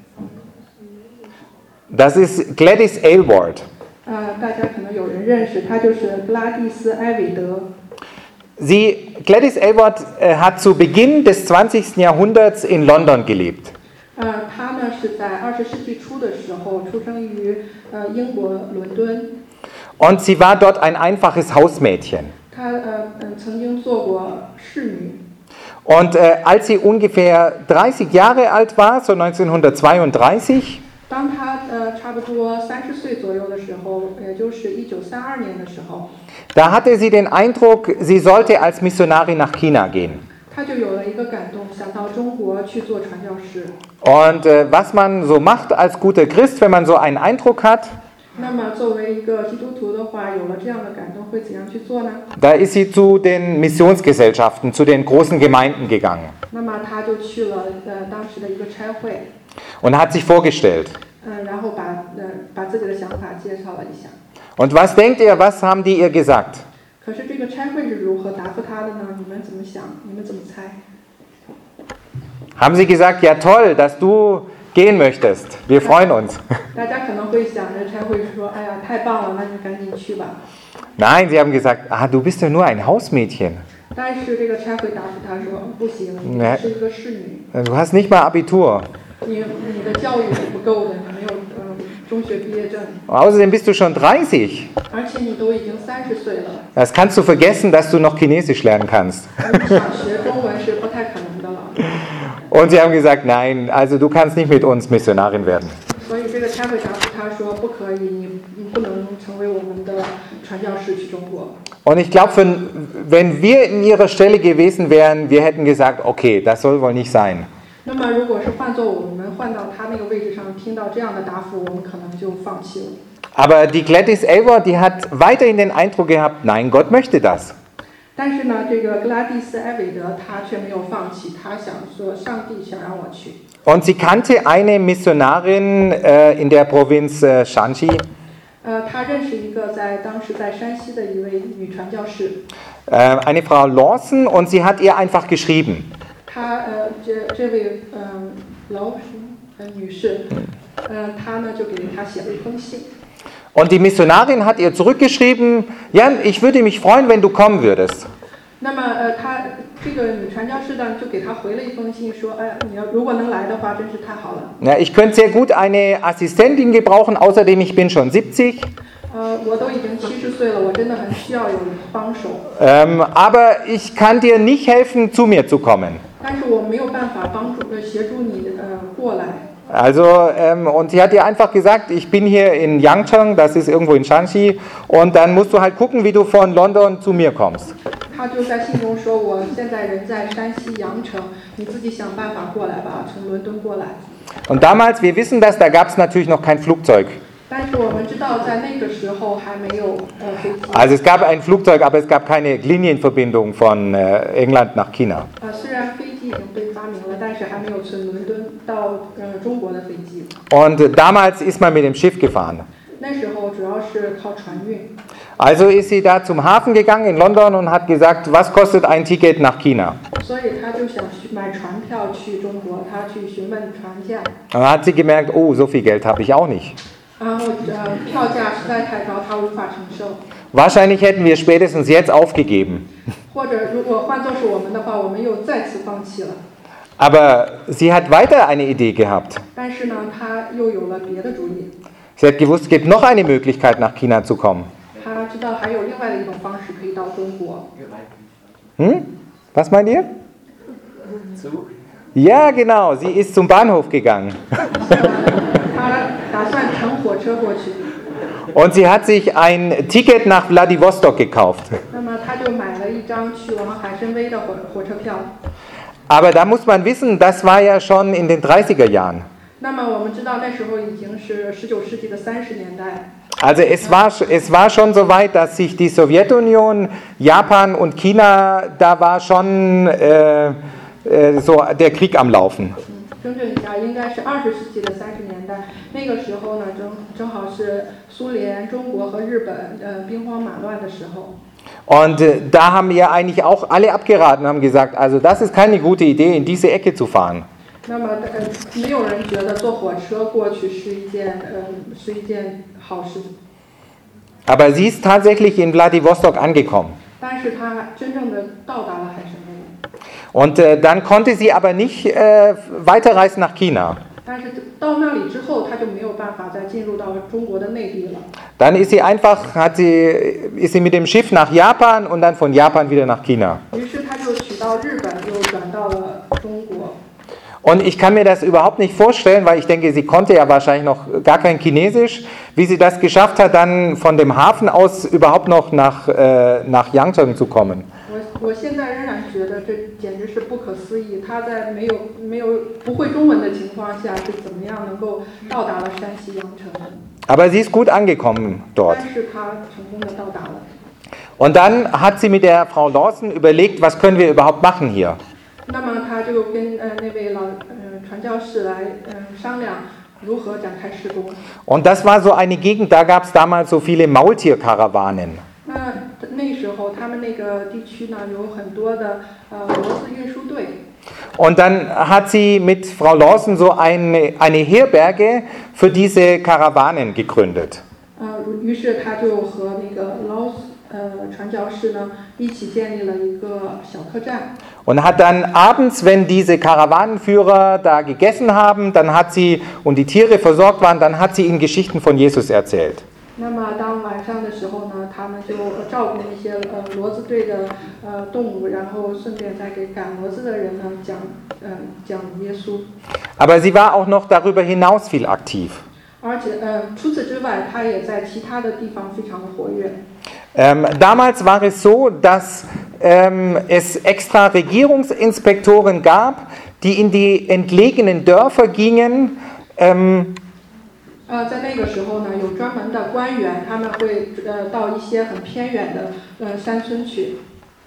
Speaker 2: Das ist Gladys Aylward.
Speaker 3: 大家可能有人认识，她就是格拉蒂斯·埃韦德。
Speaker 2: Gladys Aylward hat zu Beginn des 20. Jahrhunderts in London gelebt.
Speaker 3: 她呢是在20世纪初的时候出生于英国伦敦。
Speaker 2: Und sie war dort ein einfaches Hausmädchen.
Speaker 3: 她曾经做过侍女。
Speaker 2: Und als sie ungefähr 30 Jahre alt war, so 1932,
Speaker 3: 当她差不多30岁左右的时候，也就是1932年的时候，
Speaker 2: da hatte sie den Eindruck, sie sollte als Missionarin nach China gehen.
Speaker 3: 他就有了一个感动，想到中国去做传教士。
Speaker 2: Und was man so macht als guter Christ, wenn man so einen Eindruck hat,
Speaker 3: 那么作为一个基督徒的话，有了这样的感动，会怎样去做呢？
Speaker 2: da ist sie zu den Missionsgesellschaften, zu den großen Gemeinden gegangen
Speaker 3: 那么他就去了当时的一个差会，
Speaker 2: und hat sich vorgestellt.
Speaker 3: 然后把自己的想法介绍了一下。
Speaker 2: Und was denkt ihr, was haben die ihr gesagt?
Speaker 3: 可是这个差会是如何答复他的呢？你们怎么想？你们怎么猜？
Speaker 2: Haben sie gesagt, ja toll, dass du gehen möchtest. Wir freuen uns.
Speaker 3: 大家可能会想着差会说：“哎呀，太棒了，那你赶紧去吧。
Speaker 2: Nein, sie haben gesagt, du bist ja nur ein Hausmädchen. ”
Speaker 3: 但是这个差会答复他说：“不行，你是一个侍女，
Speaker 2: Du hast nicht mal Abitur.
Speaker 3: 你的教育是不够的，你没有中学毕业证，
Speaker 2: Außerdem bist du schon 30.
Speaker 3: 而且你都已经30岁了，
Speaker 2: Das kannst du vergessen, dass du noch Chinesisch lernen kannst.
Speaker 3: 你想学中文是不太可能的了。”
Speaker 2: Und sie haben gesagt, nein, also du kannst nicht mit uns Missionarin werden.
Speaker 3: 所以这个差会答复他说：“不可以，你不能成为我们的传教士去中国。”
Speaker 2: Und ich glaube, wenn wir in ihrer Stelle gewesen wären, wir hätten gesagt, okay, das soll wohl nicht sein.
Speaker 3: 那么，如果是换做我们换到他那个位置上，听到这样的答复，我们可能就放弃了。
Speaker 2: Aber die Gladys Aylward, die hat weiterhin den Eindruck gehabt, nein, Gott möchte das.
Speaker 3: 但是呢，这个格拉蒂斯·艾韦德他却没有放弃，他想说上帝想让我去。
Speaker 2: Und sie kannte eine Missionarin in der Provinz Shanxi.
Speaker 3: 他认识一个当时在山西的一位女传教士，
Speaker 2: Eine Frau Lawson, und sie hat ihr einfach geschrieben.
Speaker 3: 这位劳女士，她呢就给他写了一封信。
Speaker 2: Und die Missionarin hat ihr zurückgeschrieben, Jan, ich würde mich freuen, wenn du kommen würdest.
Speaker 3: 那么这个女传教士呢就给他回了一封信说，你如果能来的话，真是太好了。
Speaker 2: Ja, ich könnte sehr gut eine Assistentin gebrauchen, außerdem ich bin schon 70.
Speaker 3: 我都已经70岁了，我真的很需要有帮手。
Speaker 2: Aber ich kann dir nicht helfen, zu mir zu kommen.
Speaker 3: 但是我没有办法协助你过来。
Speaker 2: Also, und sie hat ihr einfach gesagt, ich bin hier in Yangcheng, das ist irgendwo in Shanxi, und dann musst du halt gucken, wie du von London zu mir kommst.
Speaker 3: 他就在信中说，我现在人在山西阳城，你自己想办法过来吧，从伦敦过来。
Speaker 2: Und damals, wir wissen das, da gab es natürlich noch kein Flugzeug.
Speaker 3: 但是我们知道，在那个时候还没有飞机。
Speaker 2: Also es gab ein Flugzeug, aber es gab keine Linienverbindung von England nach China.
Speaker 3: 虽然飞机已经被发明了，但是还没有从伦敦到中国的飞机。
Speaker 2: Und damals ist man mit dem Schiff gefahren.
Speaker 3: 那时候主要是靠船运。
Speaker 2: Also ist sie da zum Hafen gegangen in London und hat gesagt, was kostet ein Ticket nach China?
Speaker 3: 所以他就想买船票去中国，他去询问船价。
Speaker 2: Und dann hat sie gemerkt, oh, so viel Geld habe ich auch nicht.
Speaker 3: 然后票价实在太高，他无法承受。
Speaker 2: Wahrscheinlich hätten wir spätestens jetzt aufgegeben.
Speaker 3: 或者如果换作是我们的话，我们又再次放弃了。
Speaker 2: Aber sie hat weiter eine Idee gehabt.
Speaker 3: 但是呢，他又有了别的主意。
Speaker 2: Sie hat gewusst, es gibt noch eine Möglichkeit, nach China zu kommen.
Speaker 3: 他知道还有另外的一种方式可以到中国。
Speaker 2: Was meint ihr? Ja, genau, sie ist zum Bahnhof gegangen.
Speaker 3: 他打算乘火车过去。
Speaker 2: Und sie hat sich ein Ticket nach Vladivostok gekauft.
Speaker 3: 那么他就买了一张去往海参崴的火车票。
Speaker 2: Aber da muss man wissen, das war ja schon in den 30er Jahren.
Speaker 3: 那么我们知道那时候已经是19世纪的30年代。
Speaker 2: Also es war schon so weit, dass sich die Sowjetunion, Japan und China, da war schon so der Krieg am Laufen.
Speaker 3: 正一下，应该是20世纪的30年代。那个时候呢，正好是苏联、中国和日本兵荒马乱的时候。
Speaker 2: Und da haben wir eigentlich auch alle abgeraten, haben gesagt, also das ist keine gute Idee, in diese Ecke zu fahren.
Speaker 3: 那么没有人觉得坐火车过去是一件好事。
Speaker 2: Aber sie ist tatsächlich in Vladivostok angekommen.
Speaker 3: 但是他真正的到达了海参崴。
Speaker 2: Und dann konnte sie aber nicht weiterreisen nach China.
Speaker 3: 但是到那里之后，他就没有办法再进入到中国的内地了。
Speaker 2: Dann ist sie mit dem Schiff nach Japan und dann von Japan wieder nach China.
Speaker 3: 于是他就取到日本，又转到了中国。
Speaker 2: Und ich kann mir das überhaupt nicht vorstellen, weil ich denke, sie konnte ja wahrscheinlich noch gar kein Chinesisch, wie sie das geschafft hat, dann von dem Hafen aus überhaupt noch nach Yangcheng zu kommen.
Speaker 3: 我现在仍然觉得这简直是不可思议。他在没有不会中文的情况下，是怎么样能够到达了山西阳城的？
Speaker 2: Aber sie ist gut angekommen dort.
Speaker 3: 但是他成功的到达了。
Speaker 2: Und dann hat sie mit der Frau Lawson überlegt, was können wir überhaupt machen hier?
Speaker 3: 那么他就跟那位传教士来商量如何展开施工。
Speaker 2: Und das war so eine Gegend, da gab es damals so viele Maultierkarawanen.
Speaker 3: 那时候他们那个地区呢有很多的骡子运输队。
Speaker 2: Und dann hat sie mit Frau Lawson so eine Herberge für diese Karawanen gegründet.
Speaker 3: 于是他就和那个传教士呢一起建立了一个小客栈。
Speaker 2: Und hat dann abends, wenn diese Karawanenführer da gegessen haben, dann hat sie und die Tiere versorgt waren, dann hat sie ihnen Geschichten von Jesus erzählt.
Speaker 3: 那么当晚上的时候呢，他们就照顾那些骡子队的动物，然后顺便再给赶骡子的人呢讲耶稣。
Speaker 2: Aber sie war auch noch darüber hinaus viel aktiv.
Speaker 3: 而且除此之外，他也在其他的地方非常的活跃。
Speaker 2: Damals war es so, dass es extra Regierungsinspektoren gab, die in die entlegenen Dörfer gingen.
Speaker 3: 在那个时候呢，有专门的官员，他们会到一些很偏远的山村去。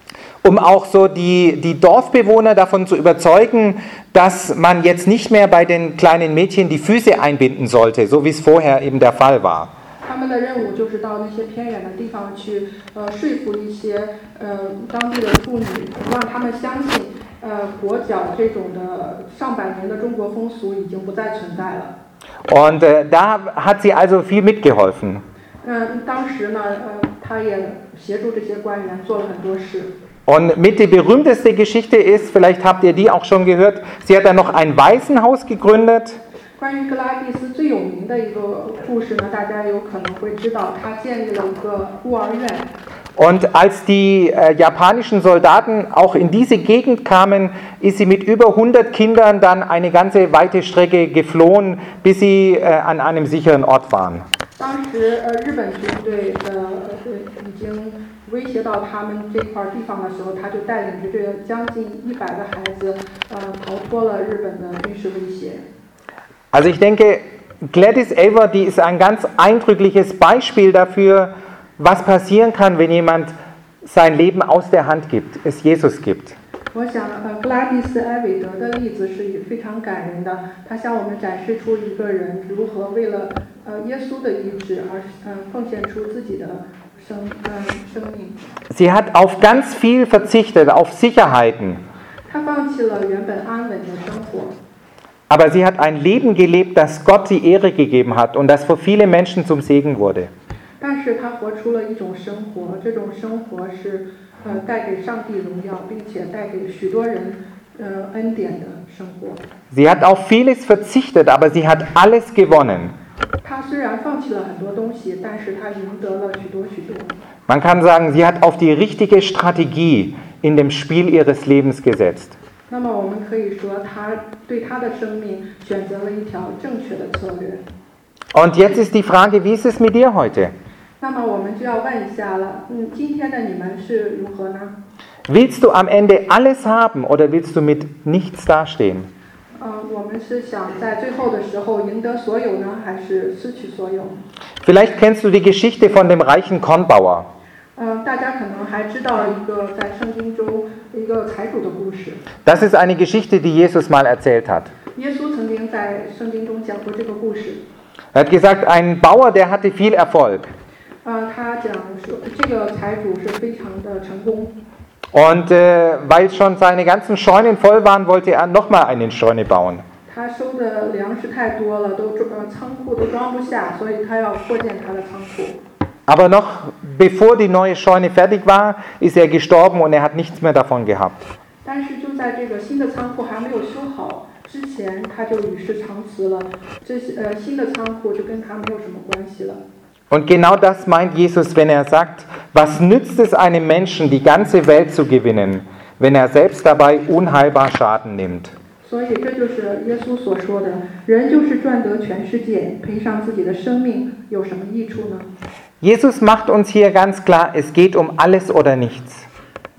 Speaker 2: Um auch so die Dorfbewohner davon zu überzeugen, dass man jetzt nicht mehr bei den kleinen Mädchen die Füße einbinden sollte, so wie es vorher eben der Fall war.
Speaker 3: 他们的任务就是到那些偏远的地方去，说服一些当地的妇女，让他们相信，裹脚这种的上百年的中国风俗已经不再存在了。
Speaker 2: Und da hat sie also viel mitgeholfen.
Speaker 3: 当时呢，他也协助这些官员做了很多事。
Speaker 2: Und mit die berühmteste Geschichte ist, vielleicht habt ihr die auch schon gehört, sie hat dann noch ein Waisenhaus gegründet.
Speaker 3: 关于格拉蒂斯最有名的一个故事呢，大家有可能会知道，他建立了一个孤儿院。
Speaker 2: Und als die japanischen Soldaten auch in diese Gegend kamen, ist sie mit über 100 Kindern dann eine ganze weite Strecke geflohen, bis sie an einem sicheren Ort waren.
Speaker 3: 当时日本军队已经威胁到他们这块地方的时候，他就带领着这将近100个孩子，逃脱了日本的军事威胁。
Speaker 2: Also ich denke, Gladys Aver, die ist ein ganz eindrückliches Beispiel dafür, was passieren kann, wenn jemand sein Leben aus der Hand gibt, es Jesus gibt.
Speaker 3: 我想，格拉蒂斯·埃韦德的例子是非常感人的。他向我们展示出一个人如何为了耶稣的医治而奉献出自己的生命。
Speaker 2: Sie hat auf ganz viel verzichtet, auf Sicherheiten.
Speaker 3: 他放弃了原本安稳的生活。
Speaker 2: Aber sie hat ein Leben gelebt, das Gott die Ehre gegeben hat und das für viele Menschen zum Segen wurde.
Speaker 3: 但是他活出了一种生活，这种生活是带给上帝荣耀，并且带给许多人恩典的生活。
Speaker 2: Sie hat auf vieles verzichtet, aber sie hat alles gewonnen.
Speaker 3: 他虽然放弃了很多东西，但是他赢得了许多。
Speaker 2: Man kann sagen, sie hat auf die richtige Strategie in dem Spiel ihres Lebens gesetzt.
Speaker 3: 那么我们可以说，他对他的生命选择了一条正确的策略。
Speaker 2: Und jetzt ist die Frage, wie ist es mit dir heute?
Speaker 3: 那么我们就要问一下了，今天的你们是如何呢？
Speaker 2: Willst du am Ende alles haben oder willst du mit nichts dastehen?
Speaker 3: 我们是想在最后的时候赢得所有呢，还是失去所有？
Speaker 2: Vielleicht kennst du die Geschichte von dem reichen Kornbauer.
Speaker 3: 大家可能还知道一个在圣经中一个财主的故事。
Speaker 2: Das ist eine Geschichte, die Jesus mal erzählt hat.
Speaker 3: 耶稣曾经在圣经中讲过这个故事。
Speaker 2: Er hat gesagt, ein Bauer, der hatte viel Erfolg.
Speaker 3: 他讲说这个财主是非常的成功。
Speaker 2: Und weil schon seine ganzen Scheunen voll waren, wollte er nochmal eine Scheune bauen.
Speaker 3: 他收的粮食太多了，仓库都装不下，所以他要扩建他的仓库。
Speaker 2: Aber noch bevor die neue Scheune fertig war, ist er gestorben und er hat nichts mehr davon gehabt.
Speaker 3: 但是就在这个新的仓库还没有修好之前，他就与世长辞了。这新的仓库就跟他没有什么关系了。
Speaker 2: Und genau das meint Jesus, wenn er sagt, was nützt es einem Menschen, die ganze Welt zu gewinnen, wenn er selbst dabei unheilbar Schaden nimmt.
Speaker 3: 所以这就是耶稣所说的，人就是赚得全世界，赔上自己的生命，有什么益处呢？
Speaker 2: Jesus macht uns hier ganz klar, es geht um alles oder nichts.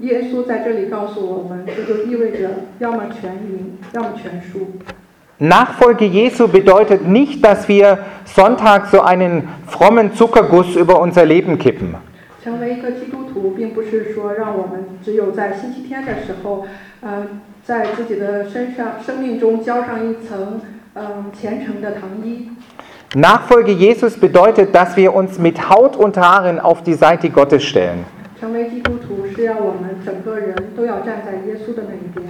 Speaker 3: 耶稣在这里告诉我们，这就意味着要么全赢，要么全输。
Speaker 2: Nachfolge Jesu bedeutet nicht, dass wir Sonntag so einen frommen Zuckerguss über unser Leben kippen.
Speaker 3: 成为一个基督徒，并不是说让我们只有在星期天的时候，在自己的生命中浇上一层虔诚的糖衣。
Speaker 2: Nachfolge Jesus bedeutet, dass wir uns mit Haut und Haaren auf die Seite Gottes stellen.
Speaker 3: 成为基督徒是要我们整个人都要站在耶稣的那一边。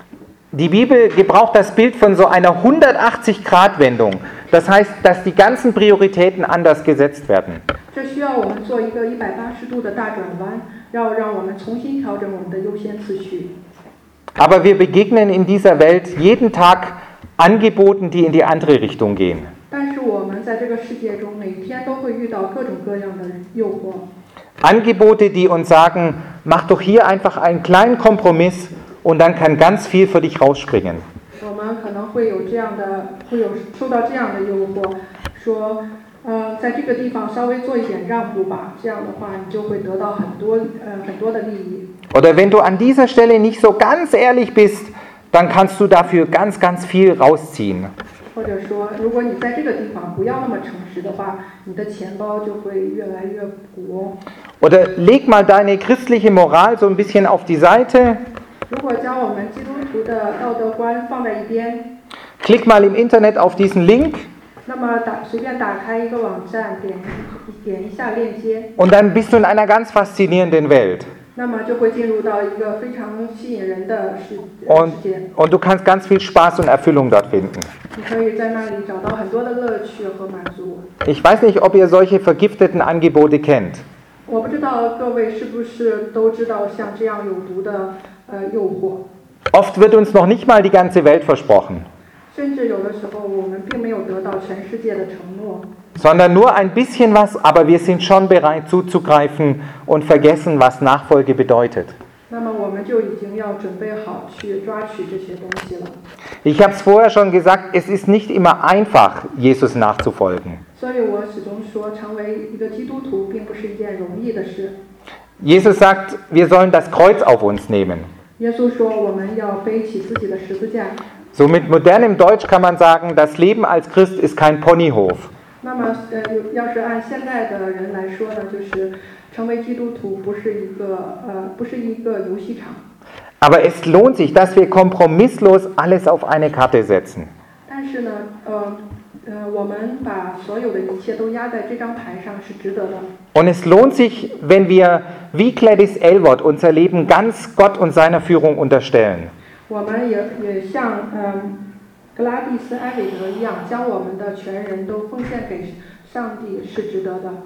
Speaker 2: Die Bibel gebraucht das Bild von so einer 180-Grad-Wendung. Das heißt, dass die ganzen Prioritäten anders gesetzt werden.
Speaker 3: 这需要我们做一个180度的大转弯，要让我们重新调整我们的优先次序。
Speaker 2: Aber wir begegnen in dieser Welt jeden Tag Angeboten, die in die andere Richtung gehen.
Speaker 3: 但是我们在这个世界中，每天都会遇到各种各样的诱惑。
Speaker 2: Angebote, die uns sagen, mach doch hier einfach einen kleinen Kompromiss und dann kann ganz viel für dich rausspringen.
Speaker 3: 我们可能会有受到这样的诱惑，说，在这个地方稍微做一点让步吧，这样的话你就会得到很多的利益。
Speaker 2: Oder wenn du an dieser Stelle nicht so ganz ehrlich bist, dann kannst du dafür ganz, ganz viel rausziehen.
Speaker 3: 或者说，如果你在这个地方不要那么诚实的话，你的钱包就会越来越鼓。
Speaker 2: Oder leg mal deine christliche Moral so ein bisschen auf die Seite.
Speaker 3: 如果将我们基督徒的道德观放在一边，
Speaker 2: Klick mal im Internet auf diesen Link
Speaker 3: 那么随便打开一个网站，点一下链接，
Speaker 2: und dann bist du in einer ganz faszinierenden Welt.
Speaker 3: 那么就会进入到一个非常吸引人的世界。
Speaker 2: Und du kannst ganz viel Spaß und Erfüllung dort finden.
Speaker 3: 你可以在那里找到很多的乐趣和满足。
Speaker 2: Ich weiß nicht, ob ihr solche vergifteten Angebote kennt.
Speaker 3: 我不知道各位是不是都知道像这样有毒的诱惑。
Speaker 2: Oft wird uns noch nicht mal die ganze Welt versprochen,
Speaker 3: 甚至有的时候我们并没有得到全世界的承诺，
Speaker 2: sondern nur ein bisschen was, aber wir sind schon bereit zuzugreifen und vergessen, was Nachfolge bedeutet.
Speaker 3: 那么我们就已经要准备好去抓取这些东西了。
Speaker 2: Ich habe es vorher schon gesagt, es ist nicht immer einfach, Jesus nachzufolgen.
Speaker 3: 所以我始终说，成为一个基督徒并不是一件容易的事。
Speaker 2: Jesus sagt, wir sollen das Kreuz auf uns nehmen.
Speaker 3: 耶稣说，我们要背起自己的十字架。
Speaker 2: So mit modernem Deutsch kann man sagen, das Leben als Christ ist kein Ponyhof.
Speaker 3: 那么要是按现在的人来说呢，就是成为基督徒不是一个游戏场。
Speaker 2: Aber es lohnt sich, dass wir kompromisslos alles auf eine Karte setzen.
Speaker 3: 但是呢，我们把所有的一切都压在这张牌上是值得的。
Speaker 2: Und es lohnt sich, wenn wir wie Gladys Aylward unser Leben ganz Gott und seiner Führung unterstellen.
Speaker 3: 我们也像格拉蒂斯·埃韦德一样，将我们的全人都奉献给上帝是值得的。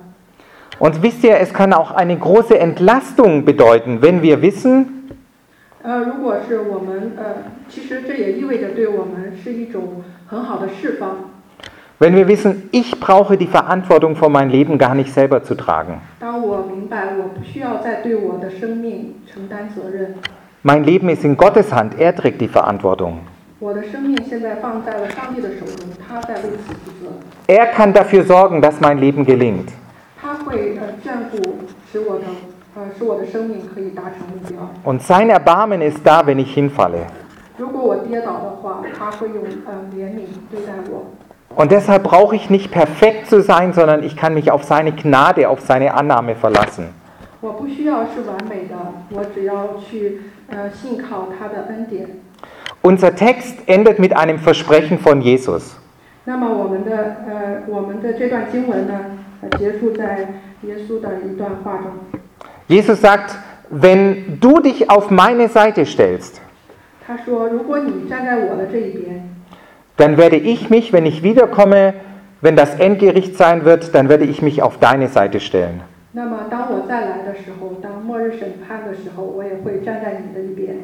Speaker 2: Und wisst ihr, es kann auch eine große Entlastung bedeuten, wenn wir wissen,
Speaker 3: 如果是我们其实这也意味着对我们是一种很好的释放。
Speaker 2: wenn wir wissen, ich brauche die Verantwortung für mein Leben gar nicht selber zu tragen.
Speaker 3: 当我明白我不需要再对我的生命承担责任。
Speaker 2: Mein Leben ist in Gottes Hand, er trägt die Verantwortung.
Speaker 3: 我的生命现在放在了上帝的手中，他在为此负责。
Speaker 2: Er kann dafür sorgen, dass mein Leben gelingt.
Speaker 3: 他会眷顾使我的生命可以达成目标。
Speaker 2: Und sein Erbarmen ist da, wenn ich hinfalle.
Speaker 3: 如果我跌倒的话，他会用怜悯对待我。
Speaker 2: Und deshalb brauche ich nicht perfekt zu sein, sondern ich kann mich auf seine Gnade, auf seine Annahme verlassen.
Speaker 3: 我不需要是完美的，我只要去信靠他的恩典。
Speaker 2: Unser Text endet mit einem Versprechen von Jesus.
Speaker 3: 那么我们的这段经文呢，结束在耶稣的一段话中。
Speaker 2: Jesus sagt, wenn du dich auf meine Seite stellst,
Speaker 3: 他说：“如果你站在我的这一边，
Speaker 2: dann werde ich mich, wenn ich wiederkomme, wenn das Endgericht sein wird, dann werde ich mich auf deine Seite stellen.
Speaker 3: 那么当我再来的时候，当末日审判的时候，我也会站在你的一边。”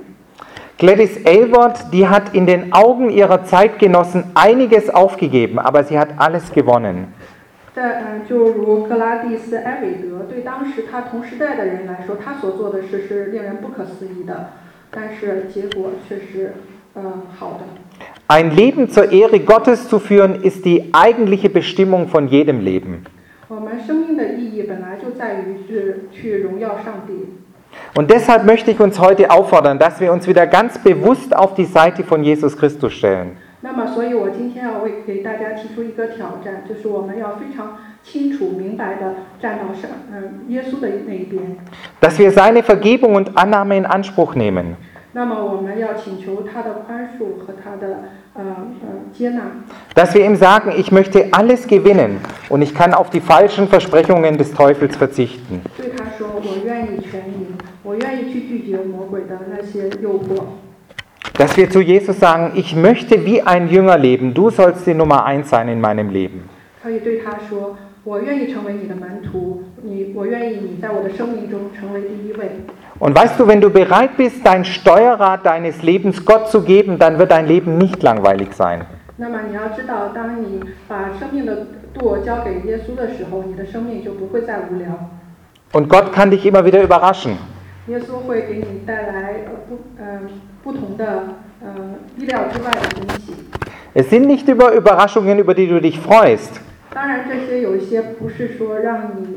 Speaker 2: Gladys Aylward, die hat in den Augen ihrer Zeitgenossen einiges aufgegeben, aber sie hat alles gewonnen.
Speaker 3: 就如格拉蒂斯·埃韦德，对当时他同时代的人来说，他所做的事是令人不可思议的，但是结果却是好的。
Speaker 2: Ein Leben zur Ehre Gottes zu führen, ist die eigentliche Bestimmung von jedem Leben.
Speaker 3: 我们生命的意义本来就在于是去荣耀上帝。
Speaker 2: Und deshalb möchte ich uns heute auffordern, dass wir uns wieder ganz bewusst auf die Seite von Jesus Christus stellen.
Speaker 3: 那么，所以我今天要给大家提出一个挑战，就是我们要非常清楚明白的站到耶稣的那一边。
Speaker 2: Dass wir seine Vergebung und Annahme in Anspruch nehmen.
Speaker 3: 那么，我们要请求他的宽恕和他的接纳。
Speaker 2: Dass wir ihm sagen, ich möchte alles gewinnen und ich kann auf die falschen Versprechungen des Teufels verzichten.
Speaker 3: 对他说：“我愿意全赢，我愿意去拒绝魔鬼的那些诱惑。”
Speaker 2: Dass wir zu Jesus sagen, ich möchte wie ein Jünger leben, du sollst die Nummer 1 sein in meinem Leben.
Speaker 3: 可以对他说：“我愿意成为你的门徒，我愿意你在我的生命中成为第一位。”
Speaker 2: Und weißt du, wenn du bereit bist, dein Steuerrad deines Lebens Gott zu geben, dann wird dein Leben nicht langweilig sein.
Speaker 3: 那么你要知道，当你把生命的舵交给耶稣的时候，你的生命就不会再无聊。
Speaker 2: Und Gott kann dich immer wieder überraschen.
Speaker 3: 耶稣会给你带来不同的意料之外的惊喜。
Speaker 2: Es sind nicht Überraschungen, über die du dich freust.
Speaker 3: 当然，这些有一些不是说让你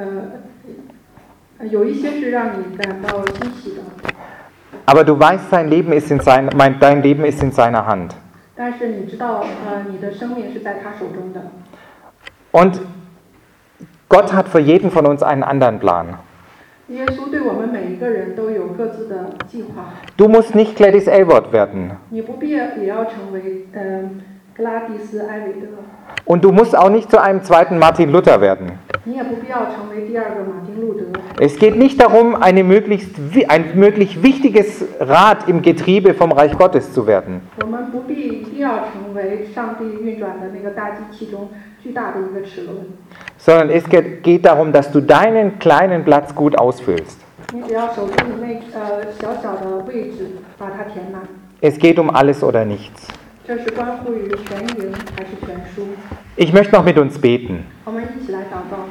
Speaker 3: 有一些是让你感到欣喜的。
Speaker 2: Aber du weißt, dein Leben ist in seiner Hand.
Speaker 3: 但是你知道，你的生命是在他手中的。
Speaker 2: Und Gott hat für jeden von uns einen anderen Plan.
Speaker 3: 耶稣对我们每一个人都有各自的计划。
Speaker 2: Du musst nicht Gladys Aylward werden.
Speaker 3: 你不必也要成为格拉蒂斯·艾维德。
Speaker 2: Und du musst auch nicht zu einem zweiten Martin Luther werden.
Speaker 3: 你也不必要成为第二个马丁·路德。
Speaker 2: Es geht nicht darum, ein möglich wichtiges Rad im Getriebe vom Reich Gottes zu werden.
Speaker 3: 我们不必一定要成为上帝运转的那个大机器中巨大的一个齿轮。
Speaker 2: Sondern es geht darum, dass du deinen kleinen Platz gut ausfüllst.
Speaker 3: 你只要守住你那小小的位置，把它填满。
Speaker 2: Es geht um alles oder nichts.
Speaker 3: 这是关乎于全赢还是全输。
Speaker 2: Ich möchte noch mit uns beten.
Speaker 3: 我们一起来祷告。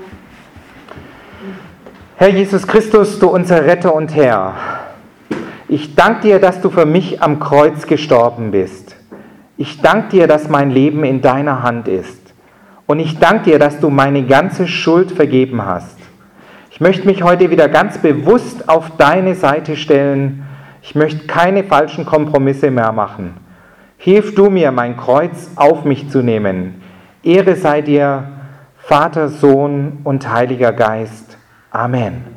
Speaker 2: Herr Jesus Christus, du unser Retter und Herr, ich danke dir, dass du für mich am Kreuz gestorben bist. Ich danke dir, dass mein Leben in deiner Hand ist. Und ich danke dir, dass du meine ganze Schuld vergeben hast. Ich möchte mich heute wieder ganz bewusst auf deine Seite stellen. Ich möchte keine falschen Kompromisse mehr machen. Hilf du mir, mein Kreuz auf mich zu nehmen. Ehre sei dir, Vater, Sohn und Heiliger Geist. Amen.